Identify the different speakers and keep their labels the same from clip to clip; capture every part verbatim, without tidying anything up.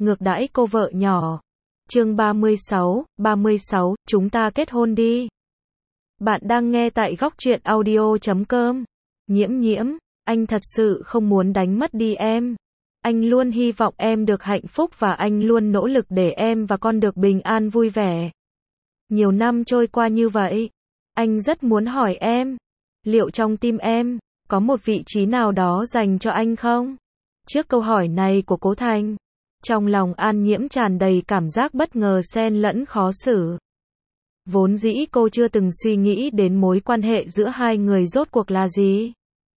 Speaker 1: ngược đãi cô vợ nhỏ. Chương ba mươi sáu, ba mươi sáu, chúng ta kết hôn đi. Bạn đang nghe tại góc truyện audio chấm com. Nhiễm nhiễm, anh thật sự không muốn đánh mất đi em. Anh luôn hy vọng em được hạnh phúc và anh luôn nỗ lực để em và con được bình an vui vẻ. Nhiều năm trôi qua như vậy, anh rất muốn hỏi em, liệu trong tim em có một vị trí nào đó dành cho anh không? Trước câu hỏi này của Cố Thành, trong lòng An Nhiễm tràn đầy cảm giác bất ngờ xen lẫn khó xử. Vốn dĩ cô chưa từng suy nghĩ đến mối quan hệ giữa hai người rốt cuộc là gì.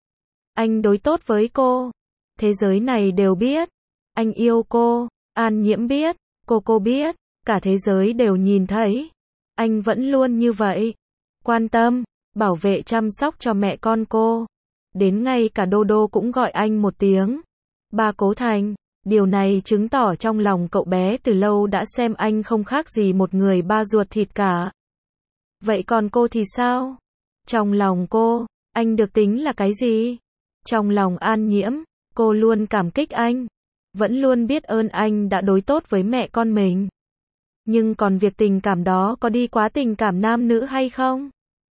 Speaker 1: Anh đối tốt với cô, thế giới này đều biết. Anh yêu cô, An Nhiễm biết, cô cô biết, cả thế giới đều nhìn thấy. Anh vẫn luôn như vậy, quan tâm, bảo vệ chăm sóc cho mẹ con cô. Đến ngay cả Đô Đô cũng gọi anh một tiếng ba. Cố Thành, điều này chứng tỏ trong lòng cậu bé từ lâu đã xem anh không khác gì một người ba ruột thịt cả. Vậy còn cô thì sao? Trong lòng cô, anh được tính là cái gì? Trong lòng An Nhiễm, cô luôn cảm kích anh, vẫn luôn biết ơn anh đã đối tốt với mẹ con mình. Nhưng còn việc tình cảm đó có đi quá tình cảm nam nữ hay không?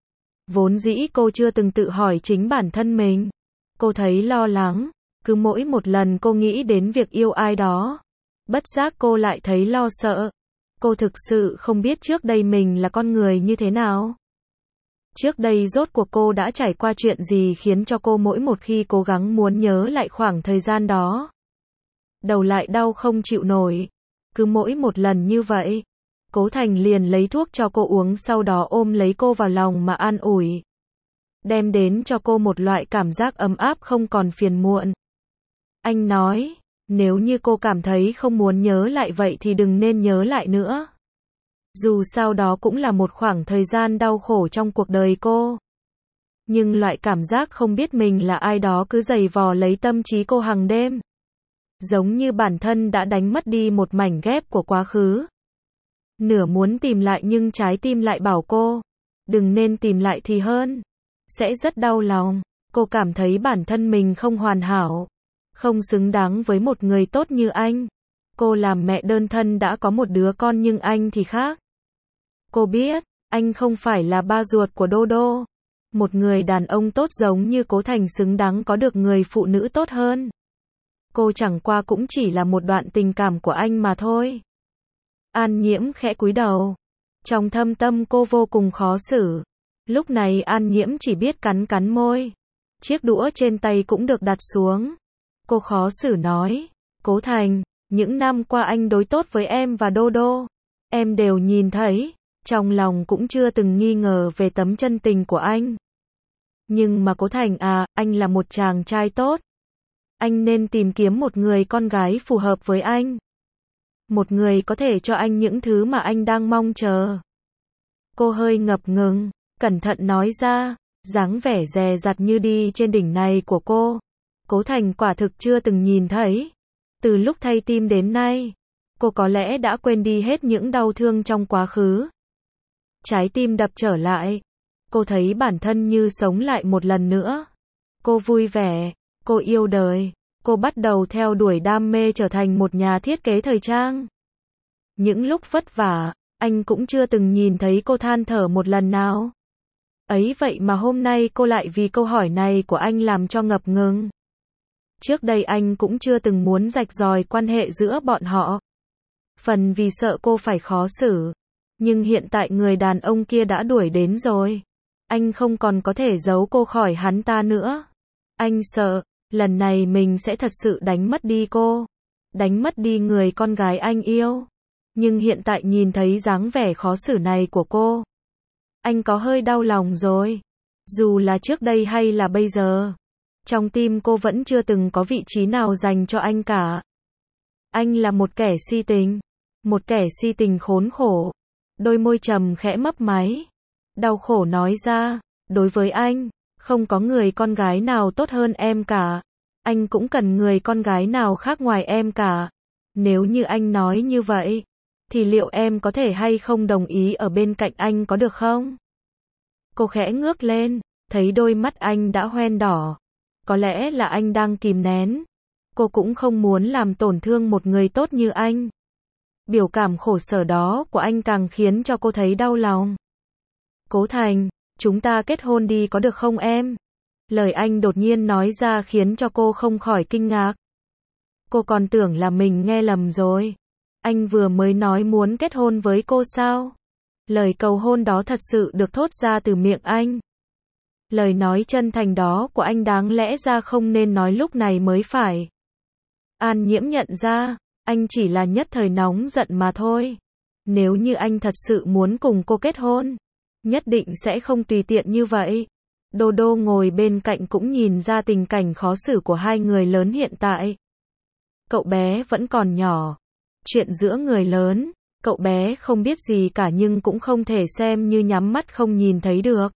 Speaker 1: Vốn dĩ cô chưa từng tự hỏi chính bản thân mình. Cô thấy lo lắng, cứ mỗi một lần cô nghĩ đến việc yêu ai đó, bất giác cô lại thấy lo sợ. Cô thực sự không biết trước đây mình là con người như thế nào. Trước đây rốt cuộc cô đã trải qua chuyện gì khiến cho cô mỗi một khi cố gắng muốn nhớ lại khoảng thời gian đó, đầu lại đau không chịu nổi. Cứ mỗi một lần như vậy, Cố Thành liền lấy thuốc cho cô uống, sau đó ôm lấy cô vào lòng mà an ủi, đem đến cho cô một loại cảm giác ấm áp không còn phiền muộn. Anh nói, nếu như cô cảm thấy không muốn nhớ lại vậy thì đừng nên nhớ lại nữa. Dù sao đó cũng là một khoảng thời gian đau khổ trong cuộc đời cô. Nhưng loại cảm giác không biết mình là ai đó cứ giày vò lấy tâm trí cô hàng đêm. Giống như bản thân đã đánh mất đi một mảnh ghép của quá khứ. Nửa muốn tìm lại nhưng trái tim lại bảo cô, đừng nên tìm lại thì hơn. Sẽ rất đau lòng. Cô cảm thấy bản thân mình không hoàn hảo, không xứng đáng với một người tốt như anh. Cô làm mẹ đơn thân đã có một đứa con nhưng anh thì khác. Cô biết, anh không phải là ba ruột của Đô Đô. Một người đàn ông tốt giống như Cố Thành xứng đáng có được người phụ nữ tốt hơn. Cô chẳng qua cũng chỉ là một đoạn tình cảm của anh mà thôi. An Nhiễm khẽ cúi đầu. Trong thâm tâm cô vô cùng khó xử. Lúc này An Nhiễm chỉ biết cắn cắn môi. Chiếc đũa trên tay cũng được đặt xuống. Cô khó xử nói, Cố Thành, những năm qua anh đối tốt với em và Đô Đô. Em đều nhìn thấy, trong lòng cũng chưa từng nghi ngờ về tấm chân tình của anh. Nhưng mà Cố Thành à, anh là một chàng trai tốt. Anh nên tìm kiếm một người con gái phù hợp với anh. Một người có thể cho anh những thứ mà anh đang mong chờ. Cô hơi ngập ngừng, cẩn thận nói ra, dáng vẻ dè dặt như đi trên đỉnh này của cô. Cố Thành quả thực chưa từng nhìn thấy. Từ lúc thay tim đến nay, cô có lẽ đã quên đi hết những đau thương trong quá khứ. Trái tim đập trở lại. Cô thấy bản thân như sống lại một lần nữa. Cô vui vẻ, cô yêu đời, cô bắt đầu theo đuổi đam mê trở thành một nhà thiết kế thời trang. Những lúc vất vả, anh cũng chưa từng nhìn thấy cô than thở một lần nào. Ấy vậy mà hôm nay cô lại vì câu hỏi này của anh làm cho ngập ngừng. Trước đây anh cũng chưa từng muốn rạch ròi quan hệ giữa bọn họ. Phần vì sợ cô phải khó xử. Nhưng hiện tại người đàn ông kia đã đuổi đến rồi. Anh không còn có thể giấu cô khỏi hắn ta nữa. Anh sợ, lần này mình sẽ thật sự đánh mất đi cô. Đánh mất đi người con gái anh yêu. Nhưng hiện tại nhìn thấy dáng vẻ khó xử này của cô, anh có hơi đau lòng rồi. Dù là trước đây hay là bây giờ, trong tim cô vẫn chưa từng có vị trí nào dành cho anh cả. Anh là một kẻ si tình. Một kẻ si tình khốn khổ. Đôi môi trầm khẽ mấp máy. Đau khổ nói ra, đối với anh, không có người con gái nào tốt hơn em cả. Anh cũng cần người con gái nào khác ngoài em cả. Nếu như anh nói như vậy, thì liệu em có thể hay không đồng ý ở bên cạnh anh có được không? Cô khẽ ngước lên, thấy đôi mắt anh đã hoen đỏ. Có lẽ là anh đang kìm nén. Cô cũng không muốn làm tổn thương một người tốt như anh. Biểu cảm khổ sở đó của anh càng khiến cho cô thấy đau lòng. Cố Thành, chúng ta kết hôn đi có được không em? Lời anh đột nhiên nói ra khiến cho cô không khỏi kinh ngạc. Cô còn tưởng là mình nghe lầm rồi. Anh vừa mới nói muốn kết hôn với cô sao? Lời cầu hôn đó thật sự được thốt ra từ miệng anh. Lời nói chân thành đó của anh đáng lẽ ra không nên nói lúc này mới phải. An Nhiễm nhận ra, anh chỉ là nhất thời nóng giận mà thôi. Nếu như anh thật sự muốn cùng cô kết hôn, nhất định sẽ không tùy tiện như vậy. Đô Đô ngồi bên cạnh cũng nhìn ra tình cảnh khó xử của hai người lớn hiện tại. Cậu bé vẫn còn nhỏ. Chuyện giữa người lớn, cậu bé không biết gì cả nhưng cũng không thể xem như nhắm mắt không nhìn thấy được.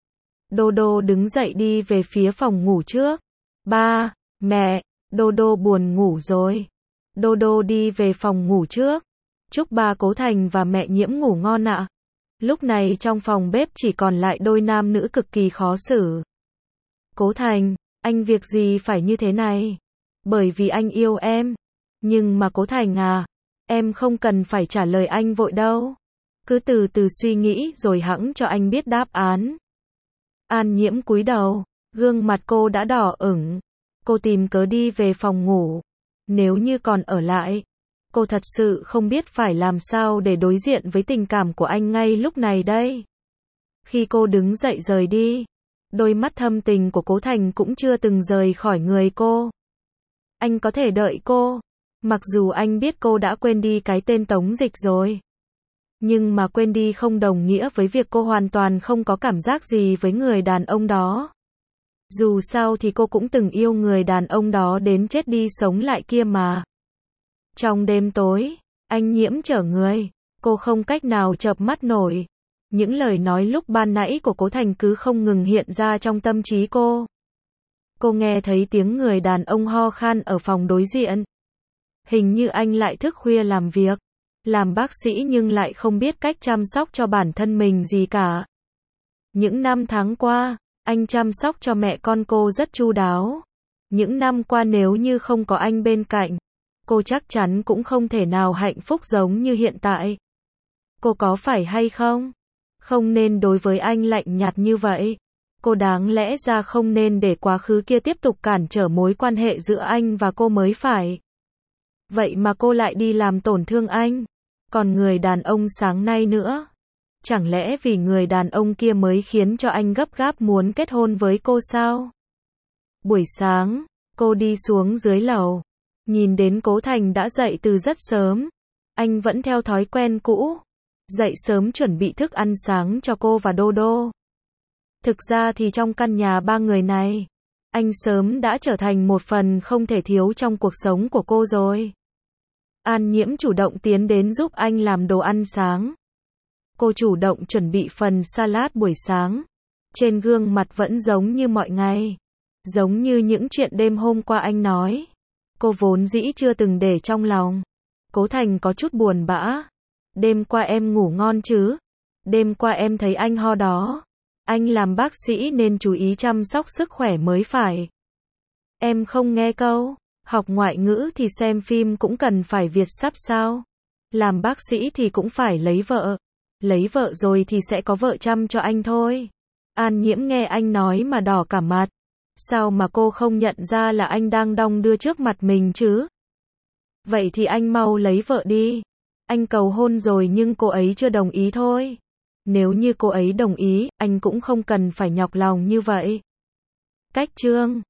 Speaker 1: Đô Đô đứng dậy đi về phía phòng ngủ trước. Ba, mẹ, Đô Đô buồn ngủ rồi. Đô Đô đi về phòng ngủ trước. Chúc ba Cố Thành và mẹ Nhiễm ngủ ngon ạ. Lúc này trong phòng bếp chỉ còn lại đôi nam nữ cực kỳ khó xử. Cố Thành, anh việc gì phải như thế này? Bởi vì anh yêu em. Nhưng mà Cố Thành à, em không cần phải trả lời anh vội đâu. Cứ từ từ suy nghĩ rồi hẵng cho anh biết đáp án. An Nhiễm cúi đầu, gương mặt cô đã đỏ ửng. Cô tìm cớ đi về phòng ngủ. Nếu như còn ở lại, cô thật sự không biết phải làm sao để đối diện với tình cảm của anh ngay lúc này đây. Khi cô đứng dậy rời đi, đôi mắt thâm tình của Cố Thành cũng chưa từng rời khỏi người cô. Anh có thể đợi cô, mặc dù anh biết cô đã quên đi cái tên Tống Dịch rồi. Nhưng mà quên đi không đồng nghĩa với việc cô hoàn toàn không có cảm giác gì với người đàn ông đó. Dù sao thì cô cũng từng yêu người đàn ông đó đến chết đi sống lại kia mà. Trong đêm tối, anh Nhiễm chở người, cô không cách nào chợp mắt nổi. Những lời nói lúc ban nãy của Cố Thành cứ không ngừng hiện ra trong tâm trí cô. Cô nghe thấy tiếng người đàn ông ho khan ở phòng đối diện. Hình như anh lại thức khuya làm việc, làm bác sĩ nhưng lại không biết cách chăm sóc cho bản thân mình gì cả. Những năm tháng qua, anh chăm sóc cho mẹ con cô rất chu đáo. Những năm qua nếu như không có anh bên cạnh, cô chắc chắn cũng không thể nào hạnh phúc giống như hiện tại. Cô có phải hay không? Không nên đối với anh lạnh nhạt như vậy. Cô đáng lẽ ra không nên để quá khứ kia tiếp tục cản trở mối quan hệ giữa anh và cô mới phải. Vậy mà cô lại đi làm tổn thương anh. Còn người đàn ông sáng nay nữa. Chẳng lẽ vì người đàn ông kia mới khiến cho anh gấp gáp muốn kết hôn với cô sao? Buổi sáng, cô đi xuống dưới lầu. Nhìn đến Cố Thành đã dậy từ rất sớm. Anh vẫn theo thói quen cũ. Dậy sớm chuẩn bị thức ăn sáng cho cô và Đô Đô. Thực ra thì trong căn nhà ba người này, anh sớm đã trở thành một phần không thể thiếu trong cuộc sống của cô rồi. An Nhiễm chủ động tiến đến giúp anh làm đồ ăn sáng. Cô chủ động chuẩn bị phần salad buổi sáng. Trên gương mặt vẫn giống như mọi ngày. Giống như những chuyện đêm hôm qua anh nói. Cô vốn dĩ chưa từng để trong lòng. Cố Thành có chút buồn bã. Đêm qua em ngủ ngon chứ? Đêm qua em thấy anh ho đó. Anh làm bác sĩ nên chú ý chăm sóc sức khỏe mới phải. Em không nghe câu, học ngoại ngữ thì xem phim cũng cần phải Việt sắp sao? Làm bác sĩ thì cũng phải lấy vợ. Lấy vợ rồi thì sẽ có vợ chăm cho anh thôi. An Nhiễm nghe anh nói mà đỏ cả mặt. Sao mà cô không nhận ra là anh đang đong đưa trước mặt mình chứ? Vậy thì anh mau lấy vợ đi. Anh cầu hôn rồi nhưng cô ấy chưa đồng ý thôi. Nếu như cô ấy đồng ý, anh cũng không cần phải nhọc lòng như vậy. Cách chương